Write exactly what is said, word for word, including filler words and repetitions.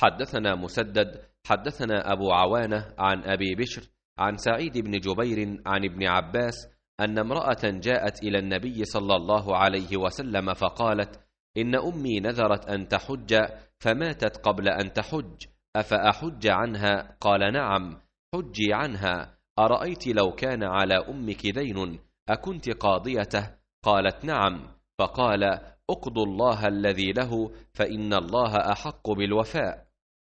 حدثنا مسدد حدثنا أبو عوانة عن أبي بشر عن سعيد بن جبير عن ابن عباس أن امرأة جاءت إلى النبي صلى الله عليه وسلم فقالت: إن أمي نذرت أن تحج فماتت قبل أن تحج، أفأحج عنها؟ قال: نعم، حجي عنها. أرأيت لو كان على أمك دين أكنت قاضيته؟ قالت: نعم. فقال: اقضوا الله الذي له، فإن الله أحق بالوفاء.